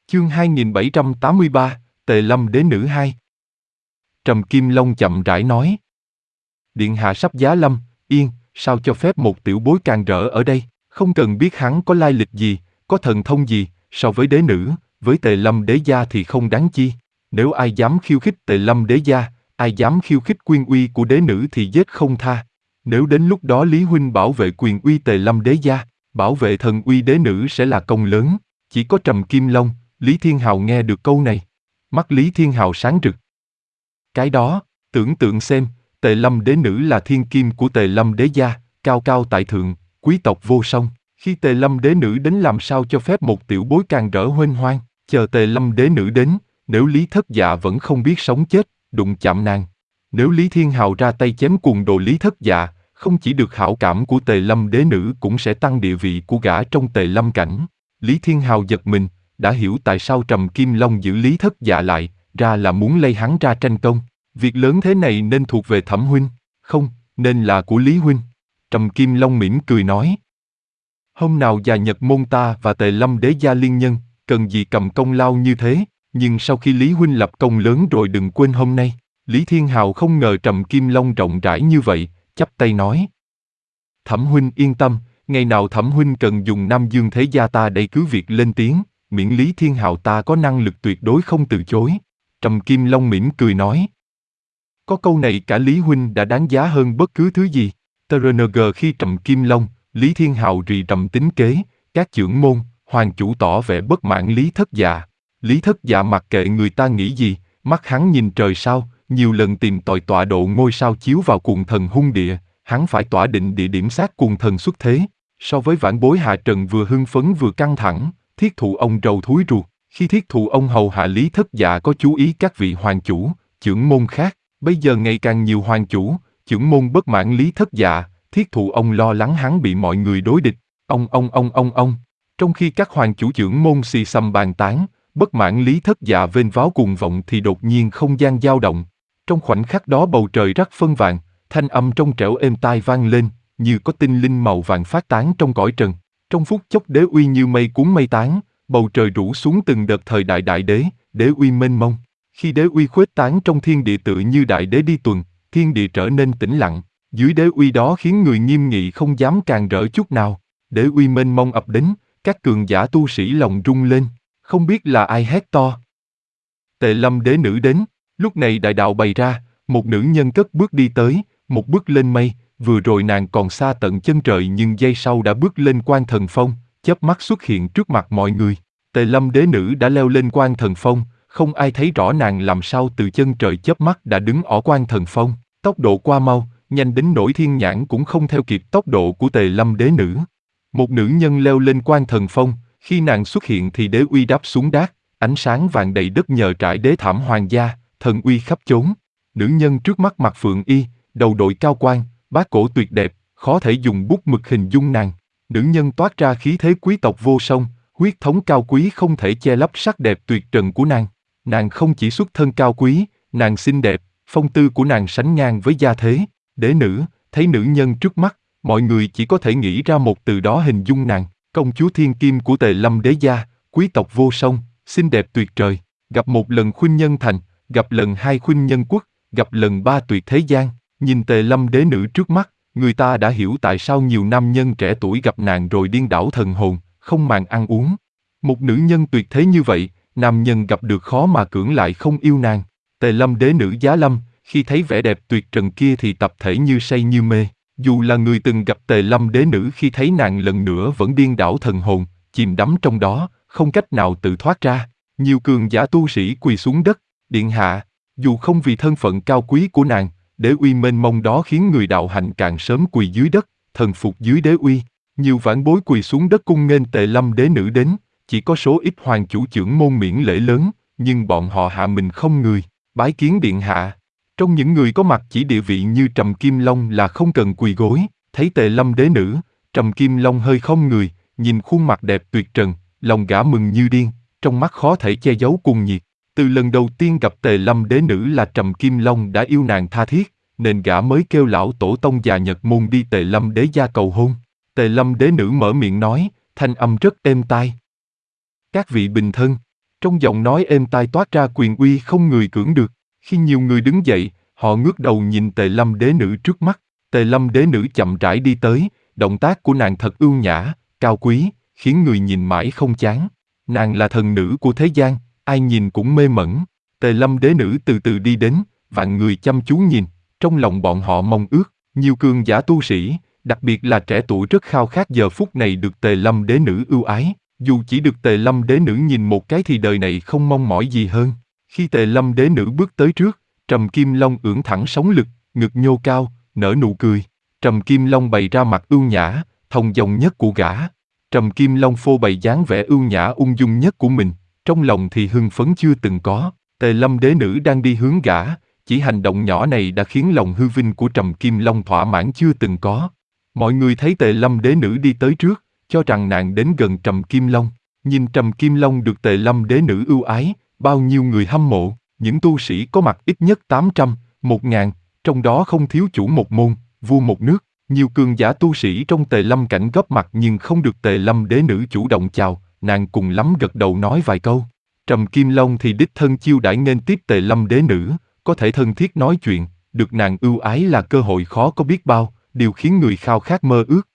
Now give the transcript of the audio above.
Chương 2783, Tề Lâm Đế Nữ 2. Trầm Kim Long chậm rãi nói. Điện hạ sắp giá lâm, yên, sao cho phép một tiểu bối càn rỡ ở đây, không cần biết hắn có lai lịch gì, có thần thông gì, so với đế nữ, với Tề Lâm Đế gia thì không đáng chi. Nếu ai dám khiêu khích Tề Lâm Đế gia, ai dám khiêu khích quyền uy của đế nữ thì giết không tha. Nếu đến lúc đó Lý huynh bảo vệ quyền uy Tề Lâm Đế gia, bảo vệ thần uy đế nữ sẽ là công lớn. Chỉ có Trầm Kim Long, Lý Thiên Hào nghe được câu này. Mắt Lý Thiên Hào sáng rực. Cái đó, tưởng tượng xem, Tề Lâm Đế nữ là thiên kim của Tề Lâm Đế gia, cao cao tại thượng, quý tộc vô song. Khi Tề Lâm Đế nữ đến làm sao cho phép một tiểu bối càn rỡ huênh hoang, chờ Tề Lâm Đế nữ đến, nếu Lý Thất Dạ vẫn không biết sống chết, đụng chạm nàng. Nếu Lý Thiên Hào ra tay chém cuồng đồ Lý Thất Dạ, không chỉ được hảo cảm của Tề Lâm Đế nữ cũng sẽ tăng địa vị của gã trong Tề Lâm cảnh. Lý Thiên Hào giật mình, đã hiểu tại sao Trầm Kim Long giữ Lý Thất Dạ lại, ra là muốn lay hắn ra tranh công. Việc lớn thế này nên thuộc về Thẩm huynh, không, nên là của Lý huynh. Trầm Kim Long mỉm cười nói. Hôm nào già Nhật môn ta và Tề Lâm Đế gia liên nhân, cần gì cầm công lao như thế, nhưng sau khi Lý huynh lập công lớn rồi đừng quên hôm nay. Lý Thiên Hào không ngờ Trầm Kim Long rộng rãi như vậy, chắp tay nói. Thẩm huynh yên tâm, ngày nào Thẩm huynh cần dùng Nam Dương thế gia ta để cứ việc lên tiếng, miễn Lý Thiên Hào ta có năng lực tuyệt đối không từ chối. Trầm Kim Long mỉm cười nói. Có câu này cả Lý huynh đã đáng giá hơn bất cứ thứ gì. TRNG khi Trầm Kim Long, Lý Thiên Hào rì rầm tính kế, các chưởng môn, hoàng chủ tỏ vẻ bất mãn Lý Thất Dạ. Lý Thất Dạ mặc kệ người ta nghĩ gì, mắt hắn nhìn trời sao, nhiều lần tìm tòi tọa độ ngôi sao chiếu vào cuồng thần hung địa, hắn phải tỏa định địa điểm sát cuồng thần xuất thế. So với vãn bối hạ trần vừa hưng phấn vừa căng thẳng, thiết thụ ông rầu thúi ruột. Khi thiết thụ ông hầu hạ Lý Thất Dạ có chú ý các vị hoàng chủ, chưởng môn khác, bây giờ ngày càng nhiều hoàng chủ, chưởng môn bất mãn Lý Thất Dạ, thiết thụ ông lo lắng hắn bị mọi người đối địch. Ông. Trong khi các hoàng chủ chưởng môn xì xầm bàn tán, bất mãn Lý Thất Dạ vênh váo cuồng vọng thì đột nhiên không gian dao động. Trong khoảnh khắc đó bầu trời rắc phân vàng, thanh âm trong trẻo êm tai vang lên, như có tinh linh màu vàng phát tán trong cõi trần. Trong phút chốc đế uy như mây cuốn mây tán, bầu trời rủ xuống từng đợt thời đại đại đế, đế uy mênh mông. Khi đế uy khuếch tán trong thiên địa tự như đại đế đi tuần, thiên địa trở nên tĩnh lặng. Dưới đế uy đó khiến người nghiêm nghị không dám càn rỡ chút nào. Đế uy mênh mông ập đến, các cường giả tu sĩ lòng rung lên, không biết là ai hét to. Tề Lâm Đế nữ đến. Lúc này đại đạo bày ra, một nữ nhân cất bước đi tới, một bước lên mây. Vừa rồi nàng còn xa tận chân trời nhưng giây sau đã bước lên Quan Thần Phong, chớp mắt xuất hiện trước mặt mọi người. Tề Lâm Đế nữ đã leo lên Quan Thần Phong, không ai thấy rõ nàng làm sao từ chân trời chớp mắt đã đứng ở Quan Thần Phong. Tốc độ qua mau, nhanh đến nỗi thiên nhãn cũng không theo kịp tốc độ của Tề Lâm Đế nữ. Một nữ nhân leo lên Quan Thần Phong, khi nàng xuất hiện thì đế uy đáp xuống đát, ánh sáng vàng đầy đất nhờ trải đế thảm hoàng gia, thần uy khắp chốn. Nữ nhân trước mắt mặc phượng y, đầu đội cao quan, bát cổ tuyệt đẹp, khó thể dùng bút mực hình dung nàng. Nữ nhân toát ra khí thế quý tộc vô song, huyết thống cao quý không thể che lấp sắc đẹp tuyệt trần của nàng. Nàng không chỉ xuất thân cao quý, nàng xinh đẹp, phong tư của nàng sánh ngang với gia thế. Đế nữ, thấy nữ nhân trước mắt, mọi người chỉ có thể nghĩ ra một từ đó hình dung nàng. Công chúa thiên kim của Tề Lâm Đế gia, quý tộc vô song, xinh đẹp tuyệt trời. Gặp một lần khuynh nhân thành, gặp lần hai khuynh nhân quốc, gặp lần ba tuyệt thế gian. Nhìn Tề Lâm Đế nữ trước mắt, người ta đã hiểu tại sao nhiều nam nhân trẻ tuổi gặp nàng rồi điên đảo thần hồn, không màng ăn uống. Một nữ nhân tuyệt thế như vậy, nam nhân gặp được khó mà cưỡng lại không yêu nàng. Tề Lâm Đế nữ giá lâm, khi thấy vẻ đẹp tuyệt trần kia thì tập thể như say như mê. Dù là người từng gặp Tề Lâm Đế nữ khi thấy nàng lần nữa vẫn điên đảo thần hồn, chìm đắm trong đó, không cách nào tự thoát ra. Nhiều cường giả tu sĩ quỳ xuống đất, điện hạ, dù không vì thân phận cao quý của nàng, đế uy mênh mông đó khiến người đạo hạnh càng sớm quỳ dưới đất, thần phục dưới đế uy. Nhiều vãn bối quỳ xuống đất cung nghênh Tề Lâm Đế nữ đến, chỉ có số ít hoàng chủ chưởng môn miễn lễ lớn, nhưng bọn họ hạ mình không người, bái kiến điện hạ. Trong những người có mặt chỉ địa vị như Trầm Kim Long là không cần quỳ gối. Thấy Tề Lâm Đế nữ, Trầm Kim Long hơi khom người, nhìn khuôn mặt đẹp tuyệt trần, lòng gã mừng như điên, trong mắt khó thể che giấu cuồng nhiệt. Từ lần đầu tiên gặp Tề Lâm Đế nữ là Trầm Kim Long đã yêu nàng tha thiết, nên gã mới kêu lão tổ tông già Nhật môn đi Tề Lâm Đế gia cầu hôn. Tề Lâm Đế nữ mở miệng nói, thanh âm rất êm tai. Các vị bình thân. Trong giọng nói êm tai toát ra quyền uy không người cưỡng được. Khi nhiều người đứng dậy, họ ngước đầu nhìn Tề Lâm đế nữ trước mắt. Tề Lâm đế nữ chậm rãi đi tới, động tác của nàng thật ưu nhã, cao quý, khiến người nhìn mãi không chán. Nàng là thần nữ của thế gian, ai nhìn cũng mê mẩn. Tề Lâm đế nữ từ từ đi đến, vạn người chăm chú nhìn, trong lòng bọn họ mong ước. Nhiều cường giả tu sĩ, đặc biệt là trẻ tuổi rất khao khát giờ phút này được Tề Lâm đế nữ ưu ái. Dù chỉ được Tề Lâm đế nữ nhìn một cái thì đời này không mong mỏi gì hơn. Khi Tề Lâm đế nữ bước tới trước, Trầm Kim Long ưỡn thẳng sống lưng, ngực nhô cao, nở nụ cười. Trầm Kim Long bày ra mặt ưu nhã, thông dong nhất của gã. Trầm Kim Long phô bày dáng vẻ ưu nhã ung dung nhất của mình, trong lòng thì hưng phấn chưa từng có. Tề Lâm đế nữ đang đi hướng gã, chỉ hành động nhỏ này đã khiến lòng hư vinh của Trầm Kim Long thỏa mãn chưa từng có. Mọi người thấy Tề Lâm đế nữ đi tới trước, cho rằng nàng đến gần Trầm Kim Long. Nhìn Trầm Kim Long được Tề Lâm đế nữ ưu ái, bao nhiêu người hâm mộ, những tu sĩ có mặt ít nhất 800, 1000, trong đó không thiếu chủ một môn, vua một nước. Nhiều cường giả tu sĩ trong Tề Lâm cảnh góp mặt nhưng không được Tề Lâm đế nữ chủ động chào, nàng cùng lắm gật đầu nói vài câu. Trầm Kim Long thì đích thân chiêu đãi nghênh tiếp Tề Lâm đế nữ, có thể thân thiết nói chuyện, được nàng ưu ái là cơ hội khó có biết bao, điều khiến người khao khát mơ ước.